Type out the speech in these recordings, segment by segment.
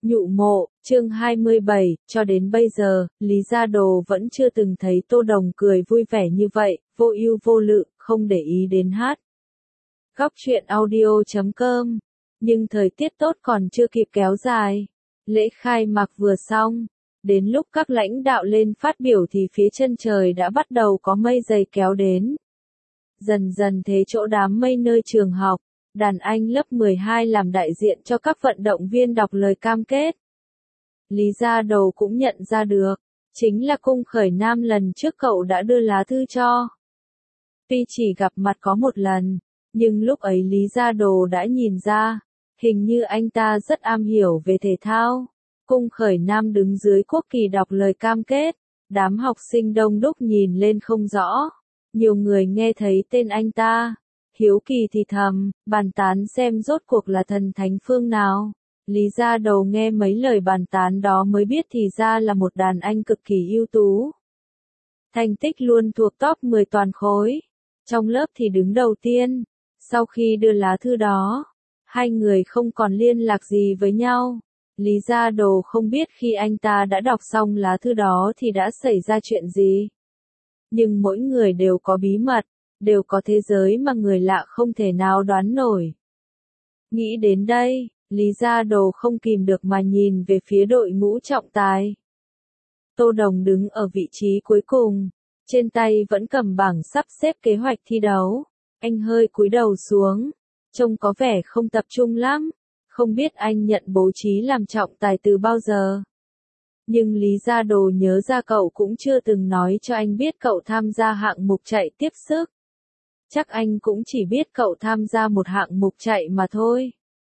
Nhụ mộ, chương 27, cho đến bây giờ, Lý Gia Đồ vẫn chưa từng thấy Tô Đồng cười vui vẻ như vậy, vô ưu vô lự, không để ý đến hát. Góc truyện audio.com. Nhưng thời tiết tốt còn chưa kịp kéo dài. Lễ khai mạc vừa xong. Đến lúc các lãnh đạo lên phát biểu thì phía chân trời đã bắt đầu có mây dày kéo đến. Dần dần thế chỗ đám mây nơi trường học, đàn anh lớp 12 làm đại diện cho các vận động viên đọc lời cam kết. Lý Gia Đồ cũng nhận ra được, chính là Cung Khởi Nam lần trước cậu đã đưa lá thư cho. Tuy chỉ gặp mặt có một lần, nhưng lúc ấy Lý Gia Đồ đã nhìn ra, hình như anh ta rất am hiểu về thể thao. Cung Khởi Nam đứng dưới quốc kỳ đọc lời cam kết, đám học sinh đông đúc nhìn lên không rõ. Nhiều người nghe thấy tên anh ta, hiếu kỳ thì thầm, bàn tán xem rốt cuộc là thần thánh phương nào. Lý Gia Đồ nghe mấy lời bàn tán đó mới biết thì ra là một đàn anh cực kỳ ưu tú. Thành tích luôn thuộc top 10 toàn khối. Trong lớp thì đứng đầu tiên. Sau khi đưa lá thư đó, hai người không còn liên lạc gì với nhau. Lý Gia Đồ không biết khi anh ta đã đọc xong lá thư đó thì đã xảy ra chuyện gì. Nhưng mỗi người đều có bí mật, đều có thế giới mà người lạ không thể nào đoán nổi. Nghĩ đến đây, Lý Gia Đồ không kìm được mà nhìn về phía đội ngũ trọng tài. Tô Đồng đứng ở vị trí cuối cùng, trên tay vẫn cầm bảng sắp xếp kế hoạch thi đấu. Anh hơi cúi đầu xuống, trông có vẻ không tập trung lắm, không biết anh nhận bố trí làm trọng tài từ bao giờ. Nhưng Lý Gia Đồ nhớ ra cậu cũng chưa từng nói cho anh biết cậu tham gia hạng mục chạy tiếp sức. Chắc anh cũng chỉ biết cậu tham gia một hạng mục chạy mà thôi.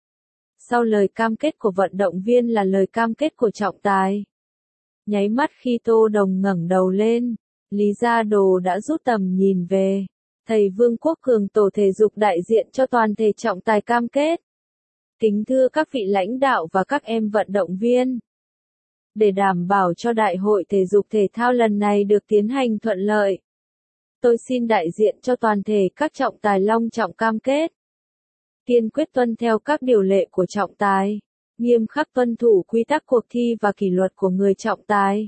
Sau lời cam kết của vận động viên là lời cam kết của trọng tài. Nháy mắt khi Tô Đồng ngẩng đầu lên, Lý Gia Đồ đã rút tầm nhìn về. Thầy Vương Quốc Cường, tổ thể dục đại diện cho toàn thể trọng tài cam kết. Kính thưa các vị lãnh đạo và các em vận động viên. Để đảm bảo cho đại hội thể dục thể thao lần này được tiến hành thuận lợi, tôi xin đại diện cho toàn thể các trọng tài long trọng cam kết. Kiên quyết tuân theo các điều lệ của trọng tài, nghiêm khắc tuân thủ quy tắc cuộc thi và kỷ luật của người trọng tài.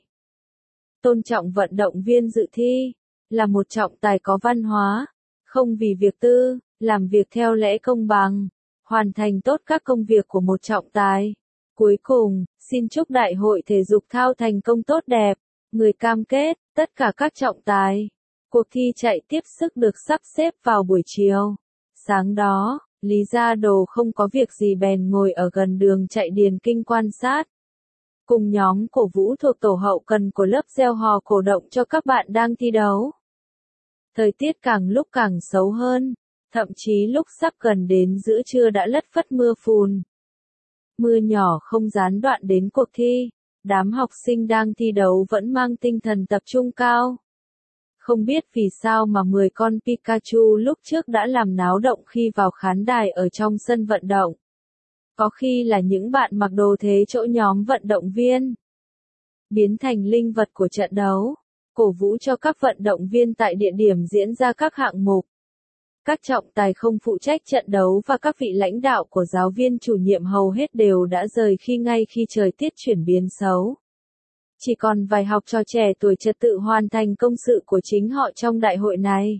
Tôn trọng vận động viên dự thi, là một trọng tài có văn hóa, không vì việc tư, làm việc theo lẽ công bằng, hoàn thành tốt các công việc của một trọng tài. Cuối cùng, xin chúc đại hội thể dục thao thành công tốt đẹp. Người cam kết, tất cả các trọng tài. Cuộc thi chạy tiếp sức được sắp xếp vào buổi chiều. Sáng đó, Lý Gia Đồ không có việc gì bèn ngồi ở gần đường chạy điền kinh quan sát. Cùng nhóm cổ vũ thuộc tổ hậu cần của lớp reo hò cổ động cho các bạn đang thi đấu. Thời tiết càng lúc càng xấu hơn, thậm chí lúc sắp gần đến giữa trưa đã lất phất mưa phùn. Mưa nhỏ không gián đoạn đến cuộc thi, đám học sinh đang thi đấu vẫn mang tinh thần tập trung cao. Không biết vì sao mà 10 con Pikachu lúc trước đã làm náo động khi vào khán đài ở trong sân vận động. Có khi là những bạn mặc đồ thế chỗ nhóm vận động viên, biến thành linh vật của trận đấu, cổ vũ cho các vận động viên tại địa điểm diễn ra các hạng mục. Các trọng tài không phụ trách trận đấu và các vị lãnh đạo của giáo viên chủ nhiệm hầu hết đều đã rời ngay khi trời tiết chuyển biến xấu. Chỉ còn vài học trò trẻ tuổi trật tự hoàn thành công sự của chính họ trong đại hội này.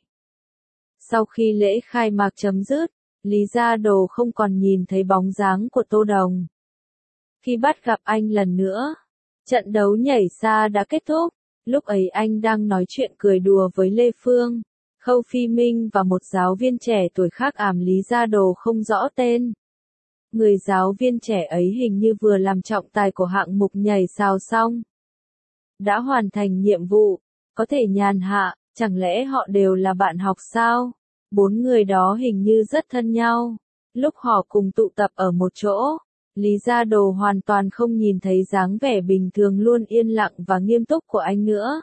Sau khi lễ khai mạc chấm dứt, Lý Gia Đồ không còn nhìn thấy bóng dáng của Tô Đồng. Khi bắt gặp anh lần nữa, trận đấu nhảy xa đã kết thúc. Lúc ấy anh đang nói chuyện cười đùa với Lê Phương, Khâu Phi Minh và một giáo viên trẻ tuổi khác Lý Gia Đồ không rõ tên. Người giáo viên trẻ ấy hình như vừa làm trọng tài của hạng mục nhảy sào xong. Đã hoàn thành nhiệm vụ, có thể nhàn hạ, chẳng lẽ họ đều là bạn học sao? 4 người đó hình như rất thân nhau. Lúc họ cùng tụ tập ở một chỗ, Lý Gia Đồ hoàn toàn không nhìn thấy dáng vẻ bình thường luôn yên lặng và nghiêm túc của anh nữa.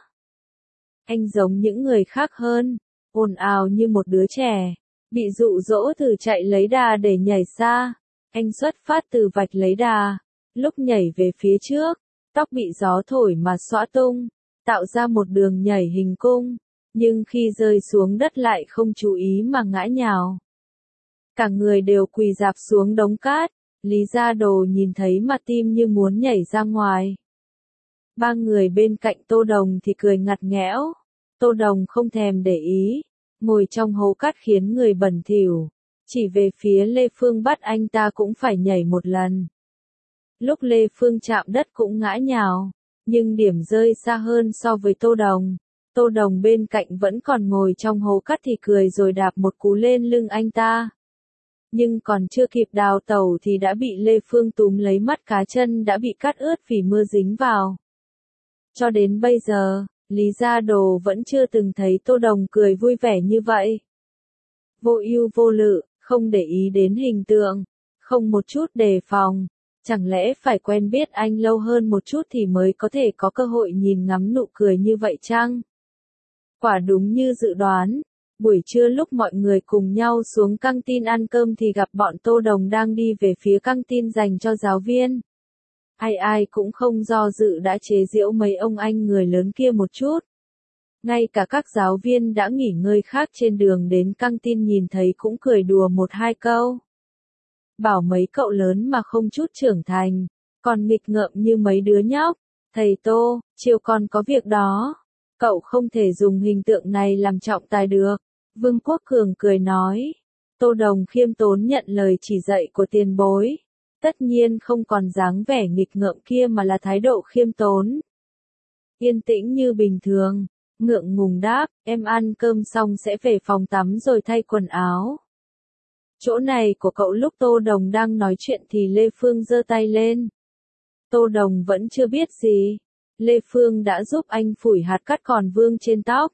Anh giống những người khác hơn, ồn ào như một đứa trẻ, bị dụ dỗ thử chạy lấy đà để nhảy xa. Anh xuất phát từ vạch lấy đà, lúc nhảy về phía trước, tóc bị gió thổi mà xõa tung, tạo ra một đường nhảy hình cung, nhưng khi rơi xuống đất lại không chú ý mà ngã nhào. Cả người đều quỳ rạp xuống đống cát, Lý Gia Đồ nhìn thấy mà tim như muốn nhảy ra ngoài. Ba người bên cạnh Tô Đồng thì cười ngặt nghẽo. Tô Đồng không thèm để ý, ngồi trong hố cát khiến người bẩn thỉu. Chỉ về phía Lê Phương bắt anh ta cũng phải nhảy một lần. Lúc Lê Phương chạm đất cũng ngã nhào, nhưng điểm rơi xa hơn so với Tô Đồng. Tô Đồng bên cạnh vẫn còn ngồi trong hố cát thì cười rồi đạp một cú lên lưng anh ta. Nhưng còn chưa kịp đào tẩu thì đã bị Lê Phương túm lấy mắt cá chân đã bị cát ướt vì mưa dính vào. Cho đến bây giờ, Lý Gia Đồ vẫn chưa từng thấy Tô Đồng cười vui vẻ như vậy. Vô ưu vô lự, không để ý đến hình tượng, không một chút đề phòng. Chẳng lẽ phải quen biết anh lâu hơn một chút thì mới có thể có cơ hội nhìn ngắm nụ cười như vậy chăng? Quả đúng như dự đoán, buổi trưa lúc mọi người cùng nhau xuống căng tin ăn cơm thì gặp bọn Tô Đồng đang đi về phía căng tin dành cho giáo viên. Ai ai cũng không do dự đã chế giễu mấy ông anh người lớn kia một chút. Ngay cả các giáo viên đã nghỉ ngơi khác trên đường đến căng tin nhìn thấy cũng cười đùa một hai câu. Bảo mấy cậu lớn mà không chút trưởng thành, còn nghịch ngợm như mấy đứa nhóc. Thầy Tô, chiều còn có việc đó. Cậu không thể dùng hình tượng này làm trọng tài được. Vương Quốc Cường cười nói. Tô Đồng khiêm tốn nhận lời chỉ dạy của tiền bối. Tất nhiên không còn dáng vẻ nghịch ngợm kia mà là thái độ khiêm tốn. Yên tĩnh như bình thường, ngượng ngùng đáp, em ăn cơm xong sẽ về phòng tắm rồi thay quần áo. Chỗ này của cậu. Lúc Tô Đồng đang nói chuyện thì Lê Phương giơ tay lên. Tô Đồng vẫn chưa biết gì. Lê Phương đã giúp anh phủi hạt cát còn vương trên tóc.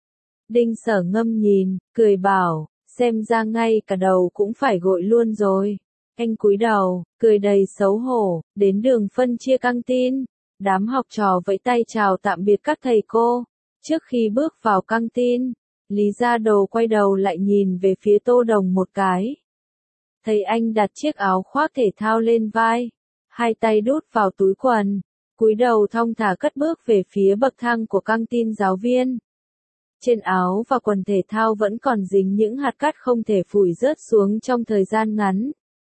Đinh Sở Ngâm nhìn, cười bảo, xem ra ngay cả đầu cũng phải gội luôn rồi. Anh cúi đầu, cười đầy xấu hổ, đến đường phân chia căng tin. Đám học trò vẫy tay chào tạm biệt các thầy cô. Trước khi bước vào căng tin, Lý Gia Đồ quay đầu lại nhìn về phía Tô Đồng một cái. Thấy anh đặt chiếc áo khoác thể thao lên vai, hai tay đút vào túi quần, cúi đầu thong thả cất bước về phía bậc thang của căng tin giáo viên. Trên áo và quần thể thao vẫn còn dính những hạt cát không thể phủi rớt xuống trong thời gian ngắn.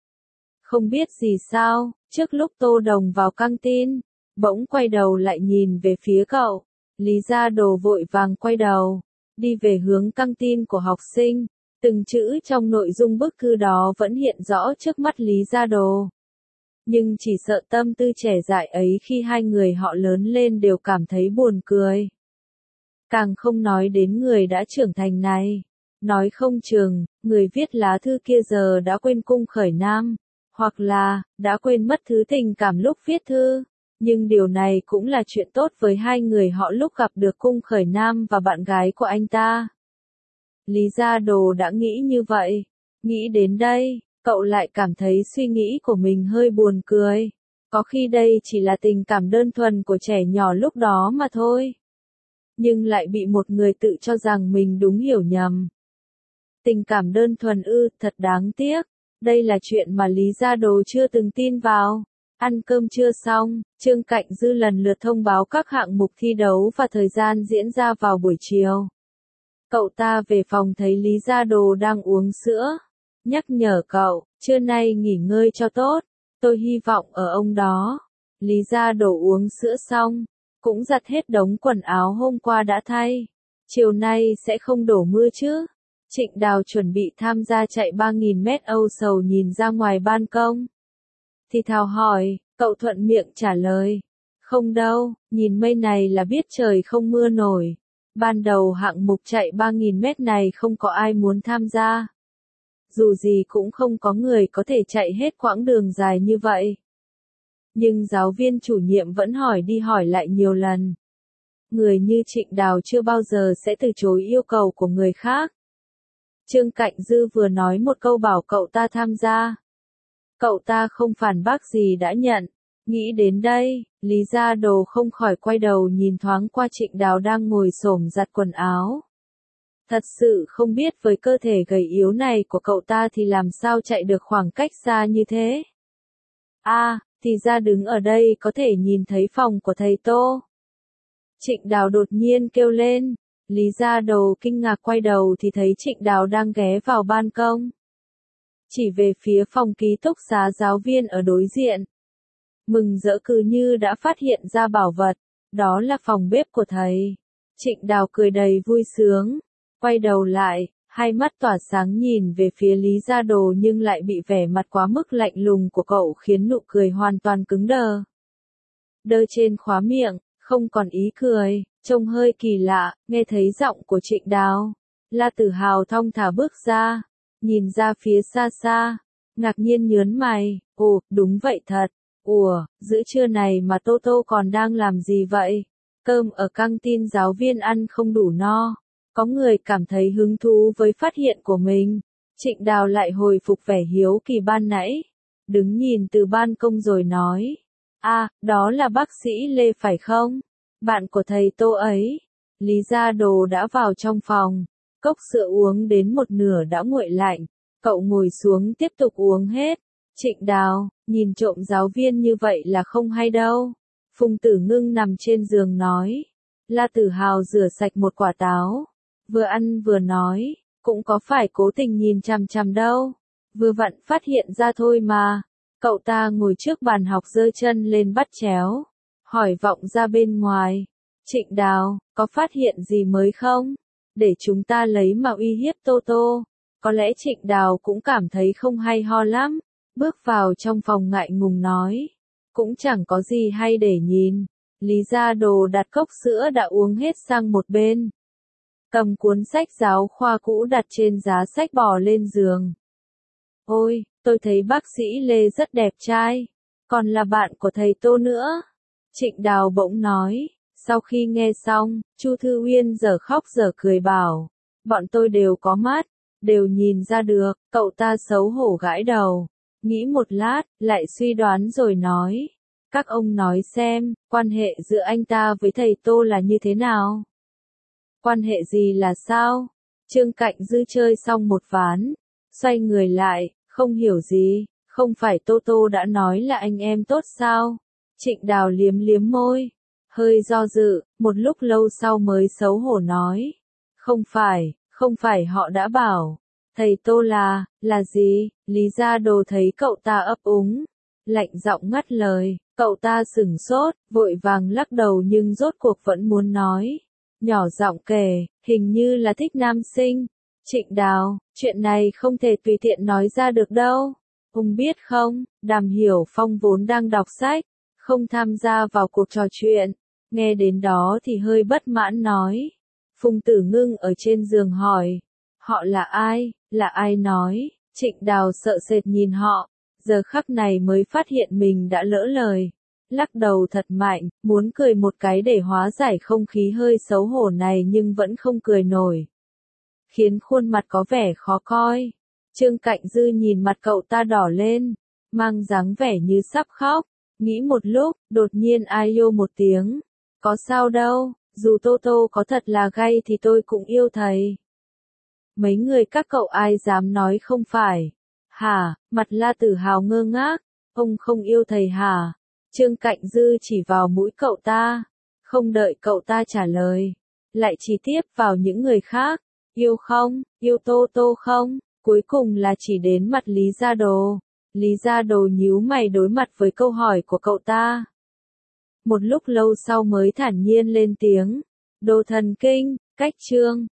Không biết gì sao, trước lúc Tô Đồng vào căng tin, bỗng quay đầu lại nhìn về phía cậu. Lý Gia Đồ vội vàng quay đầu, đi về hướng căng tin của học sinh. Từng chữ trong nội dung bức thư đó vẫn hiện rõ trước mắt Lý Gia Đồ. Nhưng chỉ sợ tâm tư trẻ dại ấy khi hai người họ lớn lên đều cảm thấy buồn cười. Càng không nói đến người đã trưởng thành này. Nói không chừng, người viết lá thư kia giờ đã quên cung khởi nam. Hoặc là, đã quên mất thứ tình cảm lúc viết thư. Nhưng điều này cũng là chuyện tốt với hai người họ lúc gặp được cung khởi nam và bạn gái của anh ta. Lý Gia Đồ đã nghĩ như vậy. Nghĩ đến đây, cậu lại cảm thấy suy nghĩ của mình hơi buồn cười. Có khi đây chỉ là tình cảm đơn thuần của trẻ nhỏ lúc đó mà thôi. Nhưng lại bị một người tự cho rằng mình đúng hiểu nhầm. Tình cảm đơn thuần ư, thật đáng tiếc. Đây là chuyện mà Lý Gia Đồ chưa từng tin vào. Ăn cơm trưa xong, Trương Cạnh Dư lần lượt thông báo các hạng mục thi đấu và thời gian diễn ra vào buổi chiều. Cậu ta về phòng thấy Lý Gia Đồ đang uống sữa. Nhắc nhở cậu, trưa nay nghỉ ngơi cho tốt. Tôi hy vọng ở ông đó. Lý Gia Đồ uống sữa xong, cũng giặt hết đống quần áo hôm qua đã thay. Chiều nay sẽ không đổ mưa chứ? Trịnh Đào chuẩn bị tham gia chạy 3.000 mét Âu sầu nhìn ra ngoài ban công. Thì thào hỏi, cậu thuận miệng trả lời. Không đâu, nhìn mây này là biết trời không mưa nổi. Ban đầu hạng mục chạy 3.000 mét này không có ai muốn tham gia. Dù gì cũng không có người có thể chạy hết quãng đường dài như vậy. Nhưng giáo viên chủ nhiệm vẫn hỏi đi hỏi lại nhiều lần. Người như Trịnh Đào chưa bao giờ sẽ từ chối yêu cầu của người khác. Trương Cạnh Dư vừa nói một câu bảo cậu ta tham gia. Cậu ta không phản bác gì đã nhận. Nghĩ đến đây, Lý Gia Đồ không khỏi quay đầu nhìn thoáng qua Trịnh Đào đang ngồi xổm giặt quần áo. Thật sự không biết với cơ thể gầy yếu này của cậu ta thì làm sao chạy được khoảng cách xa như thế. Thì ra đứng ở đây có thể nhìn thấy phòng của thầy Tô. Trịnh Đào đột nhiên kêu lên. Lý Gia Đồ kinh ngạc quay đầu thì thấy Trịnh Đào đang ghé vào ban công. chỉ về phía phòng ký túc xá giáo viên ở đối diện. Mừng rỡ cứ như đã phát hiện ra bảo vật, đó là phòng bếp của thầy. Trịnh Đào cười đầy vui sướng, quay đầu lại, hai mắt tỏa sáng nhìn về phía Lý Gia Đồ nhưng lại bị vẻ mặt quá mức lạnh lùng của cậu khiến nụ cười hoàn toàn cứng đờ. Đơ trên khóe miệng, không còn ý cười, trông hơi kỳ lạ, nghe thấy giọng của Trịnh Đào. La Tử Hào thong thả bước ra, nhìn ra phía xa xa, ngạc nhiên nhớn mày, ồ, đúng vậy thật, ủa, giữa trưa này mà Tô Tô còn đang làm gì vậy? Cơm ở căng tin giáo viên ăn không đủ no. Có người cảm thấy hứng thú với phát hiện của mình. Trịnh Đào lại hồi phục vẻ hiếu kỳ ban nãy. Đứng nhìn từ ban công rồi nói. À, đó là bác sĩ Lê phải không? Bạn của thầy Tô ấy. Lý Gia Đồ đã vào trong phòng. Cốc sữa uống đến một nửa đã nguội lạnh. Cậu ngồi xuống tiếp tục uống hết. Trịnh Đào, nhìn trộm giáo viên như vậy là không hay đâu. Phùng Tử Ngưng nằm trên giường nói. La Tử Hào rửa sạch một quả táo. Vừa ăn vừa nói, cũng có phải cố tình nhìn chằm chằm đâu. Vừa vặn phát hiện ra thôi mà. Cậu ta ngồi trước bàn học giơ chân lên bắt chéo. Hỏi vọng ra bên ngoài. Trịnh Đào, có phát hiện gì mới không? Để chúng ta lấy mà uy hiếp Tô Tô. Có lẽ Trịnh Đào cũng cảm thấy không hay ho lắm. Bước vào trong phòng ngại ngùng nói. Cũng chẳng có gì hay để nhìn. Lý Gia Đồ đặt cốc sữa đã uống hết sang một bên. Cầm cuốn sách giáo khoa cũ đặt trên giá sách bò lên giường. Ôi, tôi thấy bác sĩ Lê rất đẹp trai. Còn là bạn của thầy Tô nữa. Trịnh Đào bỗng nói. Sau khi nghe xong, Chu Thư Uyên giờ khóc giờ cười bảo. Bọn tôi đều có mắt, đều nhìn ra được. Cậu ta xấu hổ gãi đầu. Nghĩ một lát, lại suy đoán rồi nói. Các ông nói xem, quan hệ giữa anh ta với thầy Tô là như thế nào? Quan hệ gì là sao? Trương Cạnh Dư chơi xong một ván, xoay người lại, không hiểu gì, không phải Tô Tô đã nói là anh em tốt sao? Trịnh Đào liếm liếm môi, hơi do dự, một lúc lâu sau mới xấu hổ nói. Không phải họ đã bảo, thầy Tô là gì? Lý Gia Đồ thấy cậu ta ấp úng, lạnh giọng ngắt lời, cậu ta sửng sốt, vội vàng lắc đầu nhưng rốt cuộc vẫn muốn nói. Nhỏ giọng kể, hình như là thích nam sinh. Trịnh Đào, chuyện này không thể tùy tiện nói ra được đâu. Ông biết không, Đàm Hiểu Phong vốn đang đọc sách, không tham gia vào cuộc trò chuyện. Nghe đến đó thì hơi bất mãn nói. Phùng Tử Ngưng ở trên giường hỏi. Họ là ai? Là ai nói? Trịnh Đào sợ sệt nhìn họ. Giờ khắc này mới phát hiện mình đã lỡ lời. Lắc đầu thật mạnh, muốn cười một cái để hóa giải không khí hơi xấu hổ này nhưng vẫn không cười nổi. Khiến khuôn mặt có vẻ khó coi. Trương Cạnh Dư nhìn mặt cậu ta đỏ lên, mang dáng vẻ như sắp khóc. Nghĩ một lúc, đột nhiên ai yêu một tiếng. Có sao đâu, dù Tô Tô có thật là gay thì tôi cũng yêu thầy. Mấy người các cậu ai dám nói không phải? Hả? Mặt La Tử Hào ngơ ngác. Ông không yêu thầy hả? Trương Cạnh Dư chỉ vào mũi cậu ta. Không đợi cậu ta trả lời. Lại chỉ tiếp vào những người khác. Yêu không? Yêu Tô Tô không? Cuối cùng là chỉ đến mặt Lý Gia Đồ. Lý Gia Đồ nhíu mày đối mặt với câu hỏi của cậu ta. Một lúc lâu sau mới thản nhiên lên tiếng. Đồ thần kinh, cách chương.